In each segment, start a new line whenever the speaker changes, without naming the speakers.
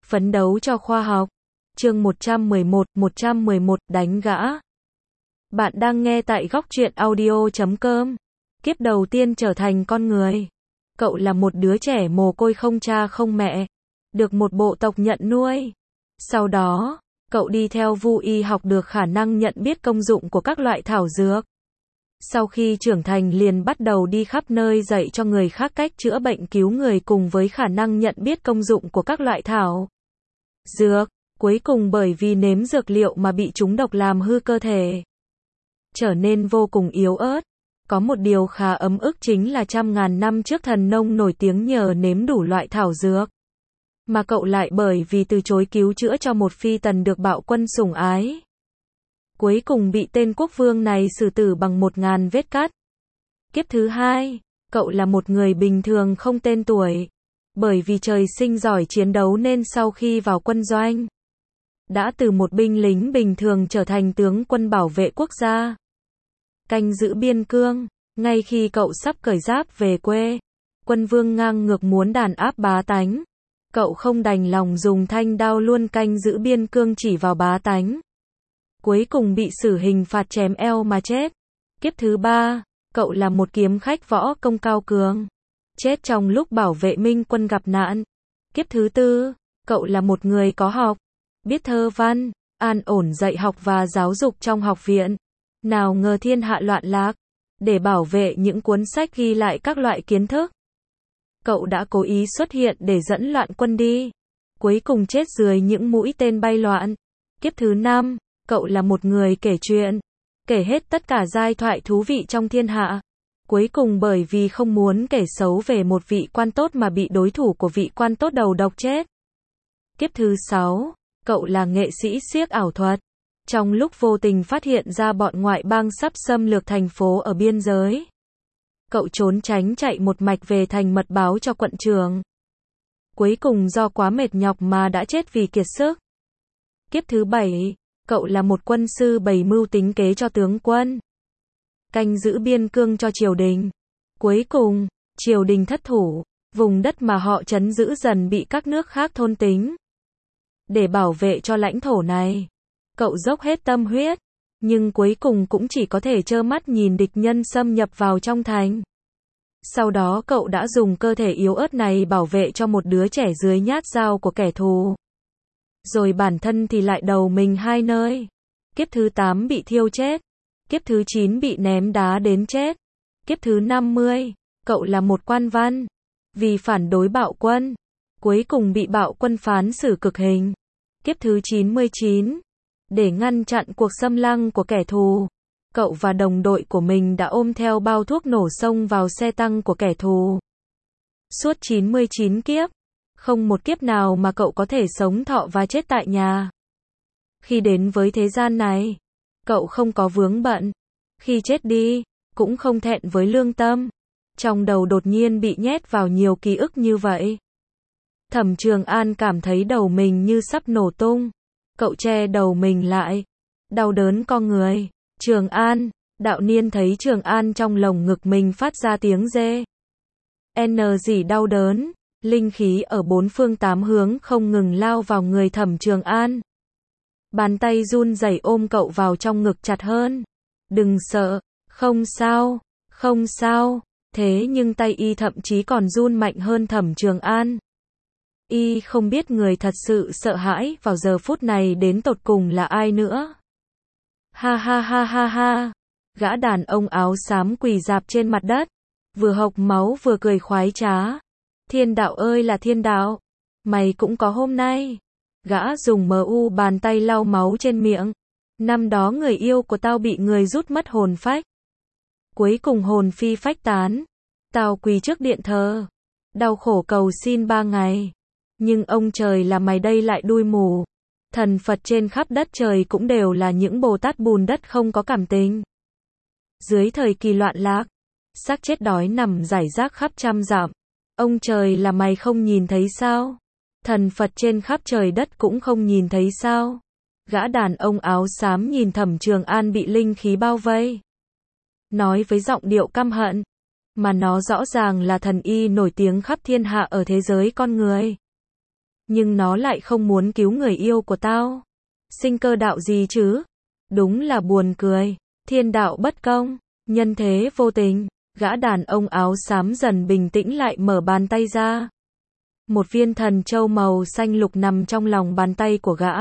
Phấn đấu cho khoa học. Chương 111 đánh gã. Bạn đang nghe tại góc truyện audio.com. Kiếp đầu tiên trở thành con người. Cậu là một đứa trẻ mồ côi không cha không mẹ, được một bộ tộc nhận nuôi. Sau đó, cậu đi theo Vu y học được khả năng nhận biết công dụng của các loại thảo dược. Sau khi trưởng thành liền bắt đầu đi khắp nơi dạy cho người khác cách chữa bệnh cứu người cùng với khả năng nhận biết công dụng của các loại thảo dược. Cuối cùng bởi vì nếm dược liệu mà bị trúng độc làm hư cơ thể, trở nên vô cùng yếu ớt. Có một điều khá ấm ức chính là trăm ngàn năm trước thần nông nổi tiếng nhờ nếm đủ loại thảo dược, mà cậu lại bởi vì từ chối cứu chữa cho một phi tần được bạo quân sủng ái, cuối cùng bị tên quốc vương này xử tử bằng 1000 vết cắt. Kiếp thứ hai, cậu là một người bình thường không tên tuổi. Bởi vì trời sinh giỏi chiến đấu nên sau khi vào quân doanh, đã từ một binh lính bình thường trở thành tướng quân bảo vệ quốc gia, canh giữ biên cương. Ngay khi cậu sắp cởi giáp về quê, quân vương ngang ngược muốn đàn áp bá tánh. Cậu không đành lòng dùng thanh đao luôn canh giữ biên cương chỉ vào bá tánh. Cuối cùng bị xử hình phạt chém eo mà chết. Kiếp thứ ba, cậu là một kiếm khách võ công cao cường, chết trong lúc bảo vệ minh quân gặp nạn. Kiếp thứ tư, cậu là một người có học, biết thơ văn, an ổn dạy học và giáo dục trong học viện. Nào ngờ thiên hạ loạn lạc, để bảo vệ những cuốn sách ghi lại các loại kiến thức, cậu đã cố ý xuất hiện để dẫn loạn quân đi, cuối cùng chết dưới những mũi tên bay loạn. Kiếp thứ năm, cậu là một người kể chuyện, kể hết tất cả giai thoại thú vị trong thiên hạ. Cuối cùng bởi vì không muốn kể xấu về một vị quan tốt mà bị đối thủ của vị quan tốt đầu độc chết. Kiếp thứ sáu, cậu là nghệ sĩ xiếc ảo thuật. Trong lúc vô tình phát hiện ra bọn ngoại bang sắp xâm lược thành phố ở biên giới, cậu trốn tránh chạy một mạch về thành mật báo cho quận trưởng. Cuối cùng do quá mệt nhọc mà đã chết vì kiệt sức. Kiếp thứ bảy, cậu là một quân sư bày mưu tính kế cho tướng quân, canh giữ biên cương cho triều đình. Cuối cùng, triều đình thất thủ, vùng đất mà họ trấn giữ dần bị các nước khác thôn tính. Để bảo vệ cho lãnh thổ này, cậu dốc hết tâm huyết, nhưng cuối cùng cũng chỉ có thể trơ mắt nhìn địch nhân xâm nhập vào trong thành. Sau đó cậu đã dùng cơ thể yếu ớt này bảo vệ cho một đứa trẻ dưới nhát dao của kẻ thù. Rồi bản thân thì lại đầu mình hai nơi. Kiếp thứ 8 bị thiêu chết. Kiếp thứ 9 bị ném đá đến chết. Kiếp thứ 50, cậu là một quan văn, vì phản đối bạo quân, cuối cùng bị bạo quân phán xử cực hình. Kiếp thứ 99, để ngăn chặn cuộc xâm lăng của kẻ thù, cậu và đồng đội của mình đã ôm theo bao thuốc nổ xông vào xe tăng của kẻ thù. Suốt 99 kiếp, không một kiếp nào mà cậu có thể sống thọ và chết tại nhà. Khi đến với thế gian này, cậu không có vướng bận. Khi chết đi, cũng không thẹn với lương tâm. Trong đầu đột nhiên bị nhét vào nhiều ký ức như vậy. Thẩm Trường An cảm thấy đầu mình như sắp nổ tung. Cậu che đầu mình lại, đau đớn co người. Trường An, Đạo Niên thấy Trường An trong lồng ngực mình phát ra tiếng rê. Gì đau đớn, linh khí ở bốn phương tám hướng không ngừng lao vào người Thẩm Trường An. Bàn tay run rẩy ôm cậu vào trong ngực chặt hơn. Đừng sợ, không sao, không sao. Thế nhưng tay y thậm chí còn run mạnh hơn Thẩm Trường An. Y không biết người thật sự sợ hãi vào giờ phút này đến tột cùng là ai nữa. Ha ha ha ha ha. Gã đàn ông áo xám quỳ rạp trên mặt đất, vừa hộc máu vừa cười khoái trá. Thiên đạo ơi là thiên đạo, mày cũng có hôm nay. Gã dùng bàn tay lau máu trên miệng. Năm đó người yêu của tao bị người rút mất hồn phách. Cuối cùng hồn phi phách tán. Tao quỳ trước điện thờ, đau khổ cầu xin 3 ngày. Nhưng ông trời là mày đây lại đuôi mù. Thần Phật trên khắp đất trời cũng đều là những Bồ Tát bùn đất không có cảm tình. Dưới thời kỳ loạn lạc, xác chết đói nằm rải rác khắp trăm dặm. Ông trời là mày không nhìn thấy sao? Thần Phật trên khắp trời đất cũng không nhìn thấy sao? Gã đàn ông áo xám nhìn Thẩm Trường An bị linh khí bao vây, nói với giọng điệu căm hận, mà nó rõ ràng là thần y nổi tiếng khắp thiên hạ ở thế giới con người. Nhưng nó lại không muốn cứu người yêu của tao. Sinh cơ đạo gì chứ? Đúng là buồn cười. Thiên đạo bất công, nhân thế vô tình. Gã đàn ông áo xám dần bình tĩnh lại mở bàn tay ra. Một viên thần châu màu xanh lục nằm trong lòng bàn tay của gã.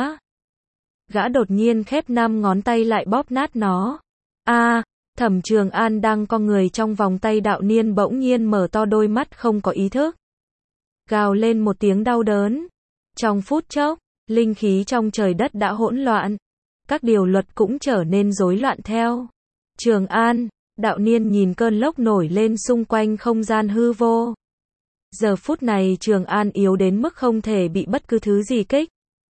Gã đột nhiên khép 5 ngón tay lại bóp nát nó. Thẩm Trường An đang co người trong vòng tay đạo niên bỗng nhiên mở to đôi mắt không có ý thức. Gào lên một tiếng đau đớn. Trong phút chốc, linh khí trong trời đất đã hỗn loạn. Các điều luật cũng trở nên rối loạn theo. Trường An, đạo niên nhìn cơn lốc nổi lên xung quanh không gian hư vô. Giờ phút này Trường An yếu đến mức không thể bị bất cứ thứ gì kích.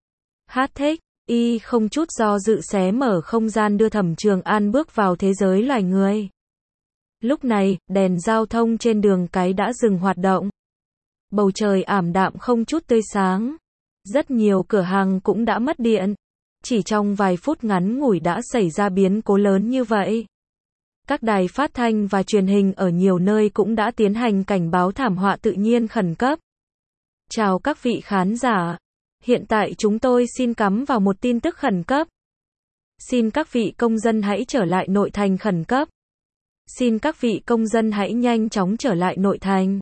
Thích, y không chút do dự xé mở không gian đưa Thẩm Trường An bước vào thế giới loài người. Lúc này, đèn giao thông trên đường cái đã dừng hoạt động. Bầu trời ảm đạm không chút tươi sáng. Rất nhiều cửa hàng cũng đã mất điện. Chỉ trong vài phút ngắn ngủi đã xảy ra biến cố lớn như vậy. Các đài phát thanh và truyền hình ở nhiều nơi cũng đã tiến hành cảnh báo thảm họa tự nhiên khẩn cấp. Chào các vị khán giả. Hiện tại chúng tôi xin cắm vào một tin tức khẩn cấp. Xin các vị công dân hãy trở lại nội thành khẩn cấp. Xin các vị công dân hãy nhanh chóng trở lại nội thành.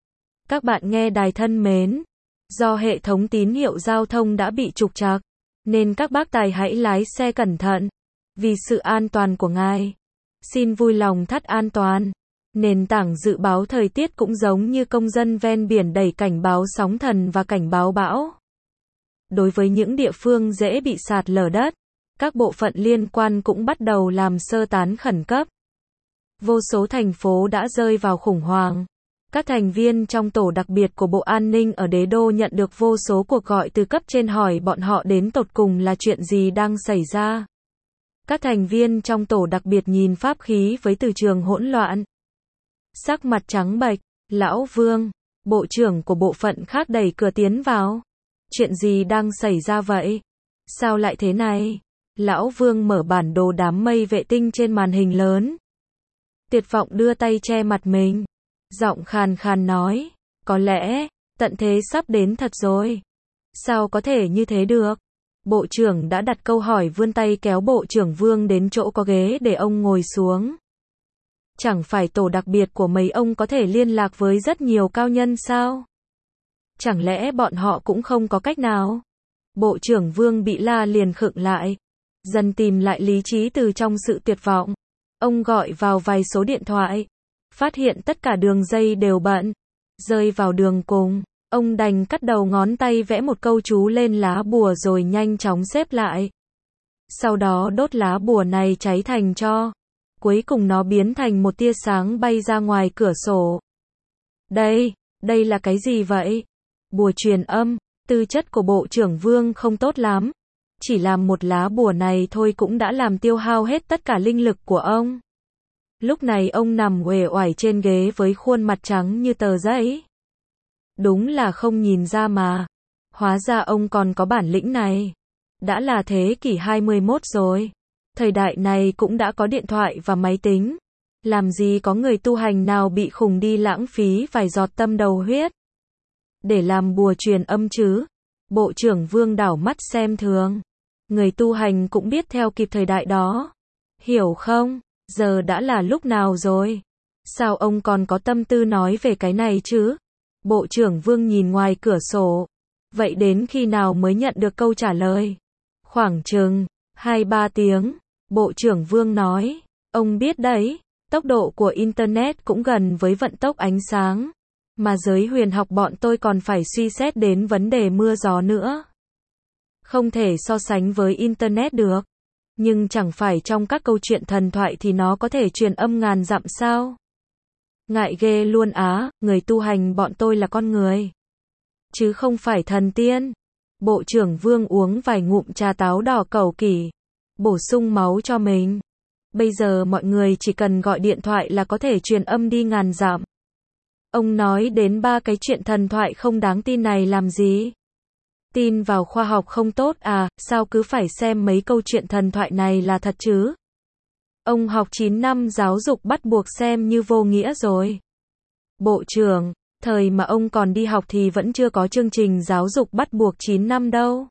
Các bạn nghe đài thân mến, do hệ thống tín hiệu giao thông đã bị trục trặc, nên các bác tài hãy lái xe cẩn thận. Vì sự an toàn của ngài, xin vui lòng thắt an toàn. Nền tảng dự báo thời tiết cũng giống như công dân ven biển đẩy cảnh báo sóng thần và cảnh báo bão. Đối với những địa phương dễ bị sạt lở đất, các bộ phận liên quan cũng bắt đầu làm sơ tán khẩn cấp. Vô số thành phố đã rơi vào khủng hoảng. Các thành viên trong tổ đặc biệt của Bộ An ninh ở Đế Đô nhận được vô số cuộc gọi từ cấp trên hỏi bọn họ đến tột cùng là chuyện gì đang xảy ra. Các thành viên trong tổ đặc biệt nhìn pháp khí với từ trường hỗn loạn. Sắc mặt trắng bệch, Lão Vương, bộ trưởng của bộ phận khác đẩy cửa tiến vào. Chuyện gì đang xảy ra vậy? Sao lại thế này? Lão Vương mở bản đồ đám mây vệ tinh trên màn hình lớn. Tuyệt vọng đưa tay che mặt mình. Giọng khàn khàn nói, có lẽ, tận thế sắp đến thật rồi. Sao có thể như thế được? Bộ trưởng đã đặt câu hỏi vươn tay kéo Bộ trưởng Vương đến chỗ có ghế để ông ngồi xuống. Chẳng phải tổ đặc biệt của mấy ông có thể liên lạc với rất nhiều cao nhân sao? Chẳng lẽ bọn họ cũng không có cách nào? Bộ trưởng Vương bị la liền khựng lại. Dần tìm lại lý trí từ trong sự tuyệt vọng. Ông gọi vào vài số điện thoại. Phát hiện tất cả đường dây đều bận. Rơi vào đường cùng, ông đành cắt đầu ngón tay vẽ một câu chú lên lá bùa rồi nhanh chóng xếp lại. Sau đó đốt lá bùa này cháy thành tro. Cuối cùng nó biến thành một tia sáng bay ra ngoài cửa sổ. Đây là cái gì vậy? Bùa truyền âm. Tư chất của Bộ trưởng Vương không tốt lắm. Chỉ làm một lá bùa này thôi cũng đã làm tiêu hao hết tất cả linh lực của ông. Lúc này ông nằm uể oải trên ghế với khuôn mặt trắng như tờ giấy. Đúng là không nhìn ra mà. Hóa ra ông còn có bản lĩnh này. Đã là thế kỷ 21 rồi. Thời đại này cũng đã có điện thoại và máy tính. Làm gì có người tu hành nào bị khùng đi lãng phí vài giọt tâm đầu huyết để làm bùa truyền âm chứ? Bộ trưởng Vương đảo mắt xem thường. Người tu hành cũng biết theo kịp thời đại đó. Hiểu không? Giờ đã là lúc nào rồi? Sao ông còn có tâm tư nói về cái này chứ? Bộ trưởng Vương nhìn ngoài cửa sổ. Vậy đến khi nào mới nhận được câu trả lời? Khoảng chừng 2-3 tiếng. Bộ trưởng Vương nói. Ông biết đấy, tốc độ của Internet cũng gần với vận tốc ánh sáng. Mà giới huyền học bọn tôi còn phải suy xét đến vấn đề mưa gió nữa. Không thể so sánh với Internet được. Nhưng chẳng phải trong các câu chuyện thần thoại thì nó có thể truyền âm ngàn dặm sao? Ngại ghê luôn á, người tu hành bọn tôi là con người. Chứ không phải thần tiên. Bộ trưởng Vương uống vài ngụm trà táo đỏ cầu kỳ. Bổ sung máu cho mình. Bây giờ mọi người chỉ cần gọi điện thoại là có thể truyền âm đi ngàn dặm. Ông nói đến 3 cái chuyện thần thoại không đáng tin này làm gì? Tin vào khoa học không tốt à, sao cứ phải xem mấy câu chuyện thần thoại này là thật chứ? Ông học 9 năm giáo dục bắt buộc xem như vô nghĩa rồi. Bộ trưởng, Thời mà ông còn đi học thì vẫn chưa có chương trình giáo dục bắt buộc 9 năm đâu.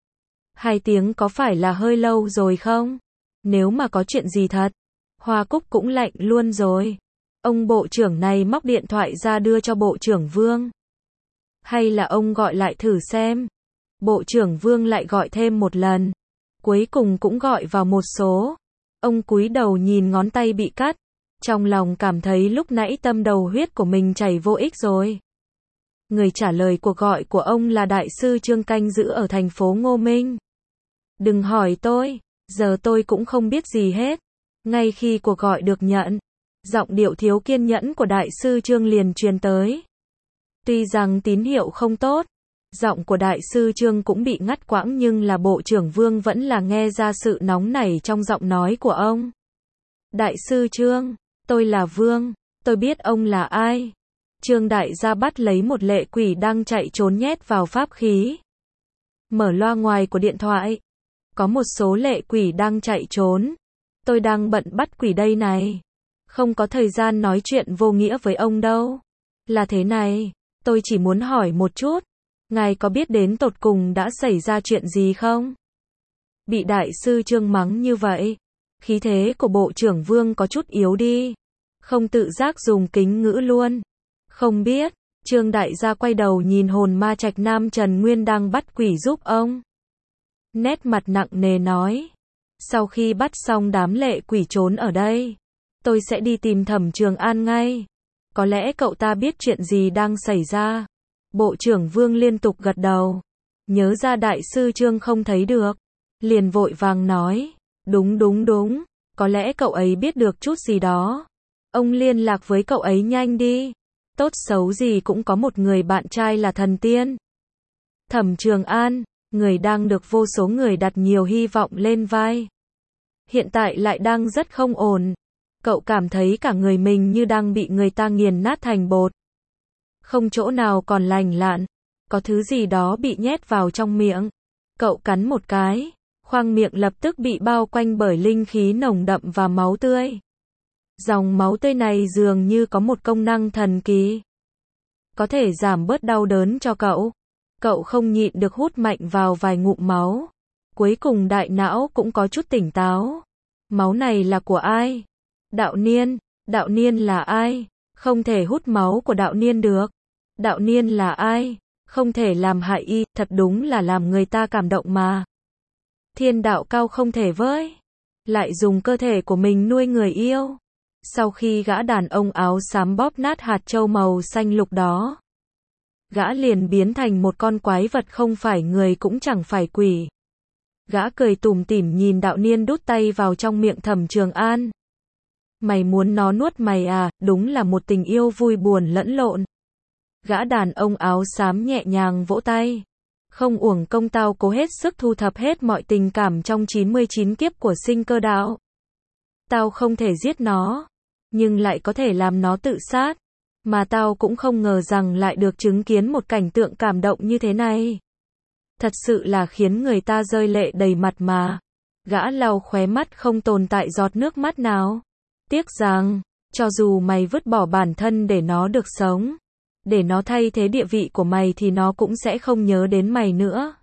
2 tiếng có phải là hơi lâu rồi không? Nếu mà có chuyện gì thật, Hoa Cúc cũng lạnh luôn rồi. Ông bộ trưởng này móc điện thoại ra đưa cho bộ trưởng Vương. Hay là ông gọi lại thử xem. Bộ trưởng Vương lại gọi thêm một lần. Cuối cùng cũng gọi vào một số. Ông cúi đầu nhìn ngón tay bị cắt. Trong lòng cảm thấy lúc nãy tâm đầu huyết của mình chảy vô ích rồi. Người trả lời cuộc gọi của ông là đại sư Trương canh giữ ở thành phố Ngô Minh. Đừng hỏi tôi, giờ tôi cũng không biết gì hết. Ngay khi cuộc gọi được nhận, giọng điệu thiếu kiên nhẫn của đại sư Trương liền truyền tới. Tuy rằng tín hiệu không tốt, giọng của đại sư Trương cũng bị ngắt quãng nhưng là bộ trưởng Vương vẫn là nghe ra sự nóng nảy trong giọng nói của ông. Đại sư Trương, tôi là Vương, tôi biết ông là ai. Trương đại gia bắt lấy một lệ quỷ đang chạy trốn nhét vào pháp khí. Mở loa ngoài của điện thoại. Có một số lệ quỷ đang chạy trốn. Tôi đang bận bắt quỷ đây này. Không có thời gian nói chuyện vô nghĩa với ông đâu. Là thế này, tôi chỉ muốn hỏi một chút. Ngài có biết đến tột cùng đã xảy ra chuyện gì không? Bị đại sư Trương mắng như vậy, khí thế của bộ trưởng Vương có chút yếu đi. Không tự giác dùng kính ngữ luôn. Không biết. Trương đại gia quay đầu nhìn hồn ma Trạch Nam Trần Nguyên đang bắt quỷ giúp ông. Nét mặt nặng nề nói. Sau khi bắt xong đám lệ quỷ trốn ở đây, tôi sẽ đi tìm Thẩm Trường An ngay. Có lẽ cậu ta biết chuyện gì đang xảy ra. Bộ trưởng Vương liên tục gật đầu. Nhớ ra đại sư Trương không thấy được. Liền vội vàng nói. Đúng. Có lẽ cậu ấy biết được chút gì đó. Ông liên lạc với cậu ấy nhanh đi. Tốt xấu gì cũng có một người bạn trai là thần tiên. Thẩm Trường An, người đang được vô số người đặt nhiều hy vọng lên vai. Hiện tại lại đang rất không ổn. Cậu cảm thấy cả người mình như đang bị người ta nghiền nát thành bột. Không chỗ nào còn lành lặn. Có thứ gì đó bị nhét vào trong miệng. Cậu cắn một cái. Khoang miệng lập tức bị bao quanh bởi linh khí nồng đậm và máu tươi. Dòng máu tươi này dường như có một công năng thần kỳ. Có thể giảm bớt đau đớn cho cậu. Cậu không nhịn được hút mạnh vào vài ngụm máu. Cuối cùng đại não cũng có chút tỉnh táo. Máu này là của ai? Đạo Niên là ai? Không thể hút máu của Đạo Niên được. Đạo Niên là ai? Không thể làm hại y, thật đúng là làm người ta cảm động mà. Thiên đạo cao không thể với. Lại dùng cơ thể của mình nuôi người yêu. Sau khi gã đàn ông áo xám bóp nát hạt châu màu xanh lục đó, gã liền biến thành một con quái vật không phải người cũng chẳng phải quỷ. Gã cười tủm tỉm nhìn Đạo Niên đút tay vào trong miệng Thẩm Trường An. Mày muốn nó nuốt mày à, đúng là một tình yêu vui buồn lẫn lộn. Gã đàn ông áo xám nhẹ nhàng vỗ tay. Không uổng công tao cố hết sức thu thập hết mọi tình cảm trong 99 kiếp của sinh cơ đạo. Tao không thể giết nó, nhưng lại có thể làm nó tự sát. Mà tao cũng không ngờ rằng lại được chứng kiến một cảnh tượng cảm động như thế này. Thật sự là khiến người ta rơi lệ đầy mặt mà. Gã lau khóe mắt không tồn tại giọt nước mắt nào. Tiếc rằng, cho dù mày vứt bỏ bản thân để nó được sống, để nó thay thế địa vị của mày thì nó cũng sẽ không nhớ đến mày nữa.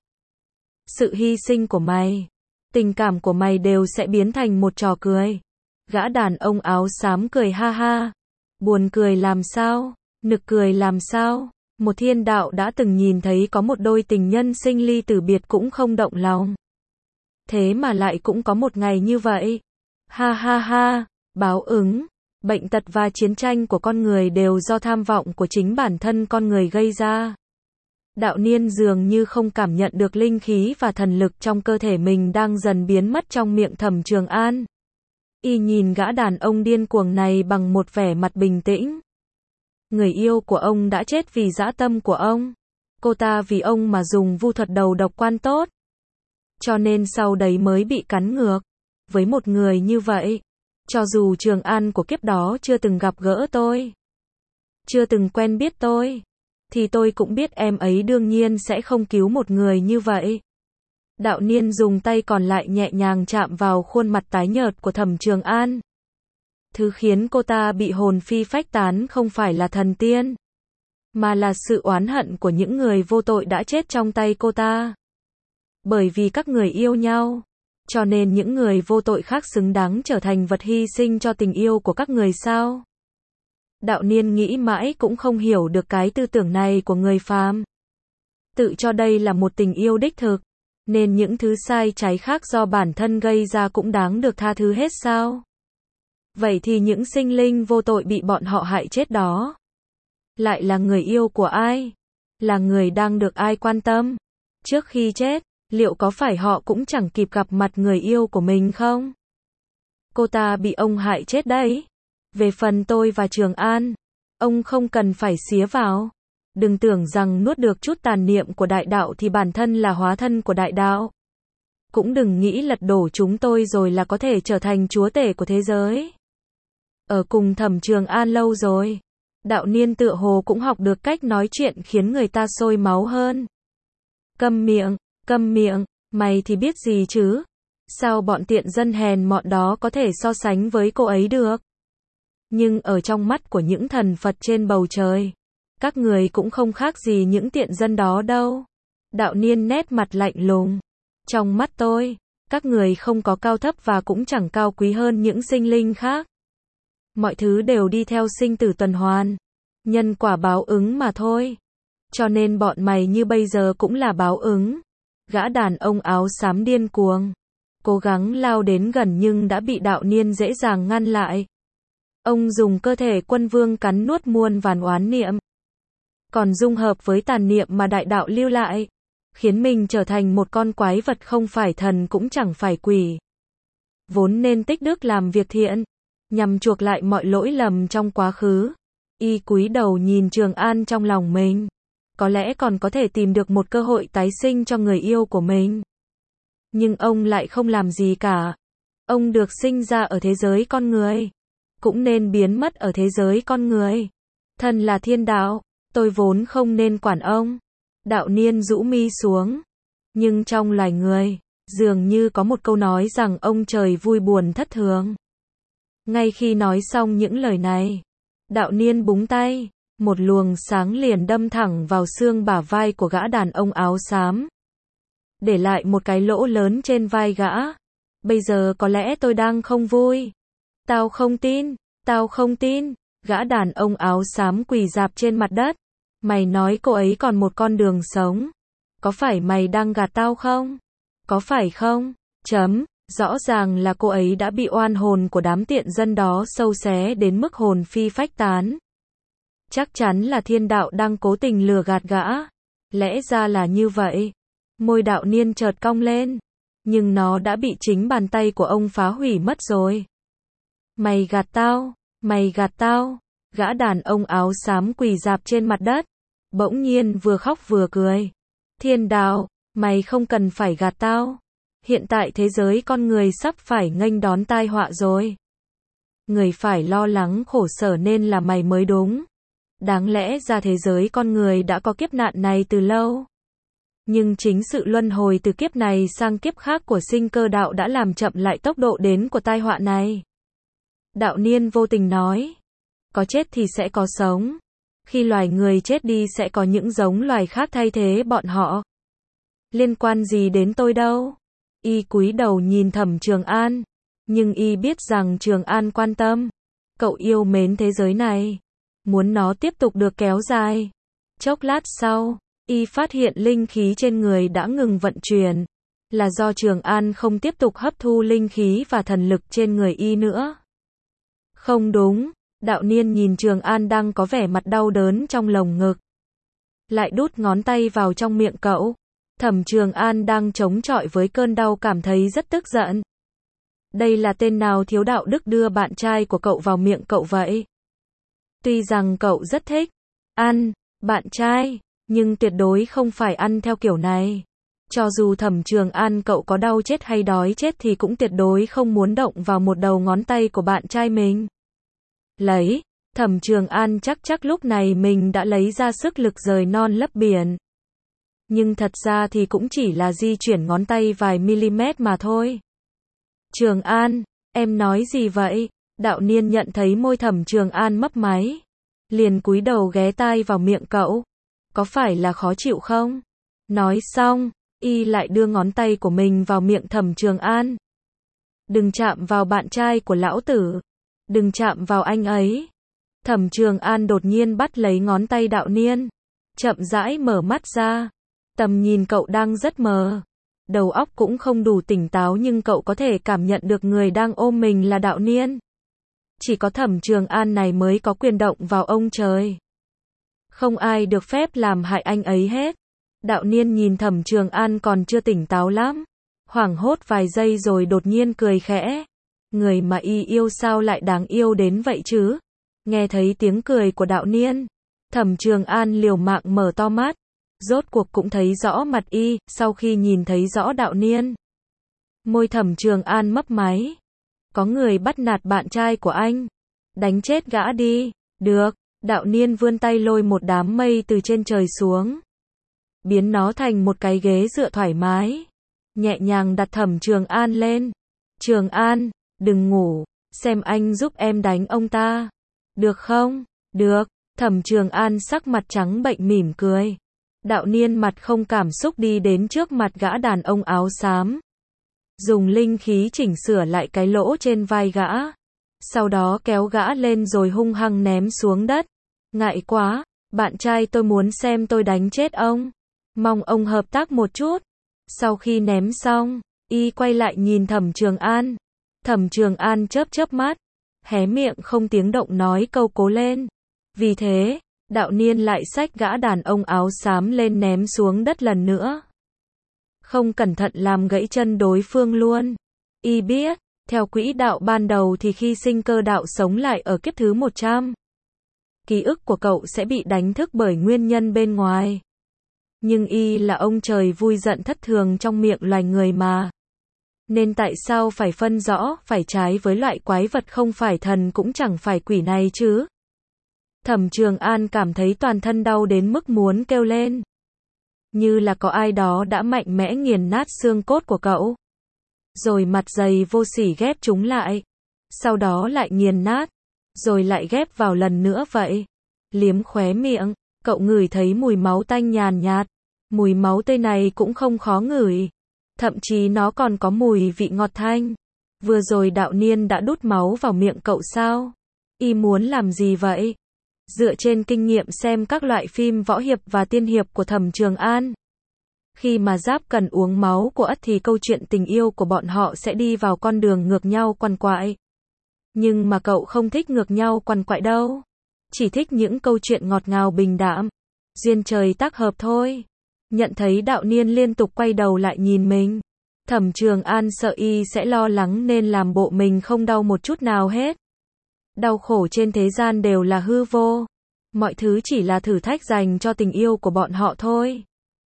Sự hy sinh của mày, tình cảm của mày đều sẽ biến thành một trò cười. Gã đàn ông áo xám cười ha ha. Buồn cười làm sao? Nực cười làm sao? Một thiên đạo đã từng nhìn thấy có một đôi tình nhân sinh ly tử biệt cũng không động lòng. Thế mà lại cũng có một ngày như vậy. Ha ha ha, báo ứng, bệnh tật và chiến tranh của con người đều do tham vọng của chính bản thân con người gây ra. Đạo Niên dường như không cảm nhận được linh khí và thần lực trong cơ thể mình đang dần biến mất trong miệng Thẩm Trường An. Y nhìn gã đàn ông điên cuồng này bằng một vẻ mặt bình tĩnh. Người yêu của ông đã chết vì dã tâm của ông. Cô ta vì ông mà dùng vu thuật đầu độc quan tốt. Cho nên sau đấy mới bị cắn ngược. Với một người như vậy, cho dù Trường An của kiếp đó chưa từng gặp gỡ tôi, chưa từng quen biết tôi, thì tôi cũng biết em ấy đương nhiên sẽ không cứu một người như vậy. Đạo Niên dùng tay còn lại nhẹ nhàng chạm vào khuôn mặt tái nhợt của Thẩm Trường An. Thứ khiến cô ta bị hồn phi phách tán không phải là thần tiên, mà là sự oán hận của những người vô tội đã chết trong tay cô ta. Bởi vì các người yêu nhau, cho nên những người vô tội khác xứng đáng trở thành vật hy sinh cho tình yêu của các người sao? Đạo Niên nghĩ mãi cũng không hiểu được cái tư tưởng này của người phàm. Tự cho đây là một tình yêu đích thực, nên những thứ sai trái khác do bản thân gây ra cũng đáng được tha thứ hết sao? Vậy thì những sinh linh vô tội bị bọn họ hại chết đó, lại là người yêu của ai? Là người đang được ai quan tâm? Trước khi chết, liệu có phải họ cũng chẳng kịp gặp mặt người yêu của mình không? Cô ta bị ông hại chết đấy. Về phần tôi và Trường An, ông không cần phải xía vào. Đừng tưởng rằng nuốt được chút tàn niệm của đại đạo thì bản thân là hóa thân của đại đạo. Cũng đừng nghĩ lật đổ chúng tôi rồi là có thể trở thành chúa tể của thế giới. Ở cùng Thẩm Trường An lâu rồi, Đạo Niên tựa hồ cũng học được cách nói chuyện khiến người ta sôi máu hơn. Câm miệng, mày thì biết gì chứ? Sao bọn tiện dân hèn mọn đó có thể so sánh với cô ấy được? Nhưng ở trong mắt của những thần Phật trên bầu trời, các người cũng không khác gì những tiện dân đó đâu. Đạo Niên nét mặt lạnh lùng. Trong mắt tôi, các người không có cao thấp và cũng chẳng cao quý hơn những sinh linh khác. Mọi thứ đều đi theo sinh tử tuần hoàn, nhân quả báo ứng mà thôi. Cho nên bọn mày như bây giờ cũng là báo ứng. Gã đàn ông áo xám điên cuồng, cố gắng lao đến gần nhưng đã bị Đạo Niên dễ dàng ngăn lại. Ông dùng cơ thể quân vương cắn nuốt muôn vàn oán niệm, còn dung hợp với tàn niệm mà đại đạo lưu lại, khiến mình trở thành một con quái vật không phải thần cũng chẳng phải quỷ. Vốn nên tích đức làm việc thiện, nhằm chuộc lại mọi lỗi lầm trong quá khứ. Y cúi đầu nhìn Trường An trong lòng mình, có lẽ còn có thể tìm được một cơ hội tái sinh cho người yêu của mình. Nhưng ông lại không làm gì cả. Ông được sinh ra ở thế giới con người, cũng nên biến mất ở thế giới con người. Thân là thiên đạo, tôi vốn không nên quản ông. Đạo Niên rũ mi xuống. Nhưng trong loài người, dường như có một câu nói rằng ông trời vui buồn thất thường. Ngay khi nói xong những lời này, Đạo Niên búng tay, một luồng sáng liền đâm thẳng vào xương bả vai của gã đàn ông áo xám, để lại một cái lỗ lớn trên vai gã. Bây giờ có lẽ tôi đang không vui. Tao không tin. Gã đàn ông áo xám quỳ rạp trên mặt đất. Mày nói cô ấy còn một con đường sống. Có phải mày đang gạt tao không? Có phải không? Rõ ràng là cô ấy đã bị oan hồn của đám tiện dân đó sâu xé đến mức hồn phi phách tán. Chắc chắn là thiên đạo đang cố tình lừa gạt gã. Lẽ ra là như vậy. Môi Đạo Niên chợt cong lên, nhưng nó đã bị chính bàn tay của ông phá hủy mất rồi. Mày gạt tao. Gã đàn ông áo xám quỳ rạp trên mặt đất, bỗng nhiên vừa khóc vừa cười. Thiên đạo, mày không cần phải gạt tao. Hiện tại thế giới con người sắp phải nghênh đón tai họa rồi. Người phải lo lắng khổ sở nên là mày mới đúng. Đáng lẽ ra thế giới con người đã có kiếp nạn này từ lâu. Nhưng chính sự luân hồi từ kiếp này sang kiếp khác của sinh cơ đạo đã làm chậm lại tốc độ đến của tai họa này. Đạo Niên vô tình nói, có chết thì sẽ có sống. Khi loài người chết đi sẽ có những giống loài khác thay thế bọn họ. Liên quan gì đến tôi đâu? Y cúi đầu nhìn Thẩm Trường An, nhưng y biết rằng Trường An quan tâm. Cậu yêu mến thế giới này, muốn nó tiếp tục được kéo dài. Chốc lát sau, y phát hiện linh khí trên người đã ngừng vận chuyển, là do Trường An không tiếp tục hấp thu linh khí và thần lực trên người y nữa. Không đúng, Đạo Niên nhìn Trường An đang có vẻ mặt đau đớn trong lồng ngực, lại đút ngón tay vào trong miệng cậu. Thẩm Trường An đang chống chọi với cơn đau cảm thấy rất tức giận. Đây là tên nào thiếu đạo đức đưa bạn trai của cậu vào miệng cậu vậy? Tuy rằng cậu rất thích ăn bạn trai, nhưng tuyệt đối không phải ăn theo kiểu này. Cho dù Thẩm Trường An cậu có đau chết hay đói chết thì cũng tuyệt đối không muốn động vào một đầu ngón tay của bạn trai mình. Thẩm Trường An chắc lúc này mình đã lấy ra sức lực rời non lấp biển. Nhưng thật ra thì cũng chỉ là di chuyển ngón tay vài mm mà thôi. Trường An, em nói gì vậy? Đạo Niên nhận thấy môi Thẩm Trường An mấp máy. liền cúi đầu ghé tai vào miệng cậu. Có phải là khó chịu không? Nói xong, y lại đưa ngón tay của mình vào miệng Thẩm Trường An. Đừng chạm vào bạn trai của lão tử. Đừng chạm vào anh ấy. Thẩm Trường An đột nhiên bắt lấy ngón tay Đạo Niên. Chậm rãi mở mắt ra. Tầm nhìn cậu đang rất mờ. Đầu óc cũng không đủ tỉnh táo nhưng cậu có thể cảm nhận được người đang ôm mình là Đạo Niên. Chỉ có Thẩm Trường An này mới có quyền động vào ông trời. Không ai được phép làm hại anh ấy hết. Đạo Niên nhìn Thẩm Trường An còn chưa tỉnh táo lắm. Hoảng hốt vài giây rồi đột nhiên cười khẽ. Người mà y yêu sao lại đáng yêu đến vậy chứ? Nghe thấy tiếng cười của Đạo Niên, Thẩm Trường An liều mạng mở to mắt. Rốt cuộc cũng thấy rõ mặt y, sau khi nhìn thấy rõ Đạo Niên. Môi Thẩm Trường An mấp máy. Có người bắt nạt bạn trai của anh. Đánh chết gã đi. Được. Đạo Niên vươn tay lôi một đám mây từ trên trời xuống. Biến nó thành một cái ghế dựa thoải mái. Nhẹ nhàng đặt Thẩm Trường An lên. Trường An, đừng ngủ. Xem anh giúp em đánh ông ta. Được không? Được. Thẩm Trường An sắc mặt trắng bệnh mỉm cười. Đạo Niên mặt không cảm xúc đi đến trước mặt gã đàn ông áo xám. Dùng linh khí chỉnh sửa lại cái lỗ trên vai gã. Sau đó kéo gã lên rồi hung hăng ném xuống đất. Ngại quá, bạn trai tôi muốn xem tôi đánh chết ông. Mong ông hợp tác một chút. Sau khi ném xong, y quay lại nhìn Thẩm Trường An. Thẩm Trường An chớp chớp mắt, hé miệng không tiếng động nói câu cố lên. Vì thế, Đạo Niên lại xách gã đàn ông áo xám lên ném xuống đất lần nữa. Không cẩn thận làm gãy chân đối phương luôn. Y biết, theo quỹ đạo ban đầu thì khi sinh cơ đạo sống lại ở kiếp thứ 100, ký ức của cậu sẽ bị đánh thức bởi nguyên nhân bên ngoài. Nhưng y là ông trời vui giận thất thường trong miệng loài người mà. Nên tại sao phải phân rõ, phải trái với loại quái vật không phải thần cũng chẳng phải quỷ này chứ? Thẩm Trường An cảm thấy toàn thân đau đến mức muốn kêu lên. Như là có ai đó đã mạnh mẽ nghiền nát xương cốt của cậu. Rồi mặt dày vô sỉ ghép chúng lại. Sau đó lại nghiền nát. Rồi lại ghép vào lần nữa vậy. Liếm khóe miệng, cậu ngửi thấy mùi máu tanh nhàn nhạt. Mùi máu tươi này cũng không khó ngửi. Thậm chí nó còn có mùi vị ngọt thanh. Vừa rồi Đạo Niên đã đút máu vào miệng cậu sao? Y muốn làm gì vậy? Dựa trên kinh nghiệm xem các loại phim võ hiệp và tiên hiệp của Thẩm Trường An, khi mà Giáp cần uống máu của ất thì câu chuyện tình yêu của bọn họ sẽ đi vào con đường ngược nhau quằn quại. Nhưng mà cậu không thích ngược nhau quằn quại đâu. Chỉ thích những câu chuyện ngọt ngào bình đạm. Duyên trời tác hợp thôi. Nhận thấy Đạo Niên liên tục quay đầu lại nhìn mình. Thẩm Trường An sợ y sẽ lo lắng nên làm bộ mình không đau một chút nào hết. Đau khổ trên thế gian đều là hư vô. Mọi thứ chỉ là thử thách dành cho tình yêu của bọn họ thôi.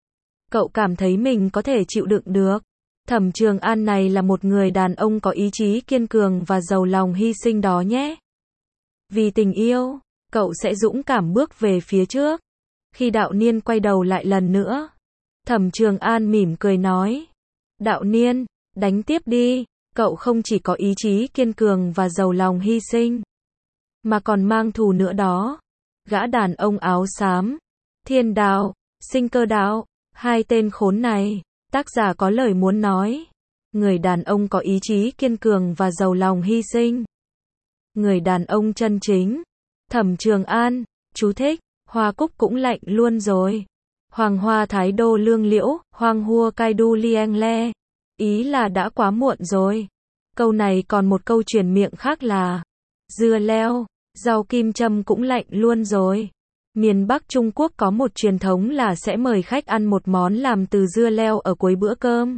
Cậu cảm thấy mình có thể chịu đựng được. Thẩm Trường An này là một người đàn ông có ý chí kiên cường và giàu lòng hy sinh đó nhé. Vì tình yêu, cậu sẽ dũng cảm bước về phía trước. Khi Đạo Niên quay đầu lại lần nữa, Thẩm Trường An mỉm cười nói. Đạo Niên, đánh tiếp đi. Cậu không chỉ có ý chí kiên cường và giàu lòng hy sinh, mà còn mang thù nữa đó. Gã đàn ông áo xám, Thiên Đạo, Sinh Cơ Đạo, hai tên khốn này. Tác giả có lời muốn nói. Người đàn ông có ý chí kiên cường và giàu lòng hy sinh. Người đàn ông chân chính. Thẩm Trường An, chú thích, hoa cúc cũng lạnh luôn rồi. Hoàng hoa thái đô lương liễu, hoang hua cai đu lieng le. Ý là đã quá muộn rồi. Câu này còn một câu truyền miệng khác là dưa leo, rau kim châm cũng lạnh luôn rồi. Miền Bắc Trung Quốc có một truyền thống là sẽ mời khách ăn một món làm từ dưa leo ở cuối bữa cơm.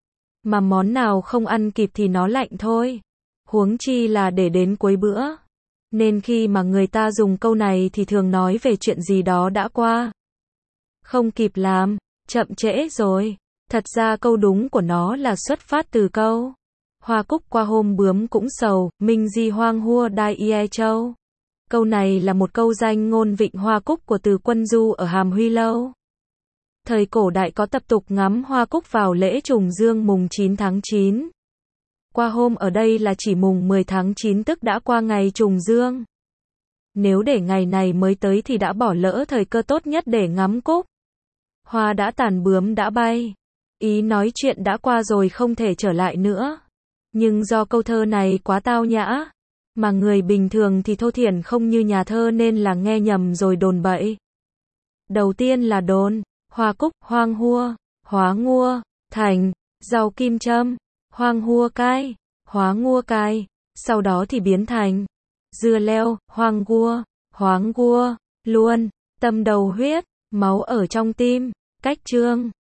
Mà món nào không ăn kịp thì nó lạnh thôi. Huống chi là để đến cuối bữa. Nên khi mà người ta dùng câu này thì thường nói về chuyện gì đó đã qua. Không kịp làm, chậm trễ rồi. Thật ra câu đúng của nó là xuất phát từ câu hoa cúc qua hôm bướm cũng sầu, minh di hoang hua đai ie châu. Câu này là một câu danh ngôn vịnh hoa cúc của từ Quân Du ở Hàm Huy Lâu. Thời cổ đại có tập tục ngắm hoa cúc vào lễ trùng dương mùng 9 tháng 9. Qua hôm ở đây là chỉ mùng 10 tháng 9 tức đã qua ngày trùng dương. Nếu để ngày này mới tới thì đã bỏ lỡ thời cơ tốt nhất để ngắm cúc. Hoa đã tàn bướm đã bay. Ý nói chuyện đã qua rồi không thể trở lại nữa. Nhưng do câu thơ này quá tao nhã, mà người bình thường thì thô thiển không như nhà thơ nên là nghe nhầm rồi đồn bậy. Đầu tiên là đồn, hoa cúc, hoang hua, hóa ngua, thành, rau kim châm, hoang hua cai, hóa ngua cai, sau đó thì biến thành dưa leo, hoang gua, hoáng gua, luôn, tâm đầu huyết, máu ở trong tim, cách chương.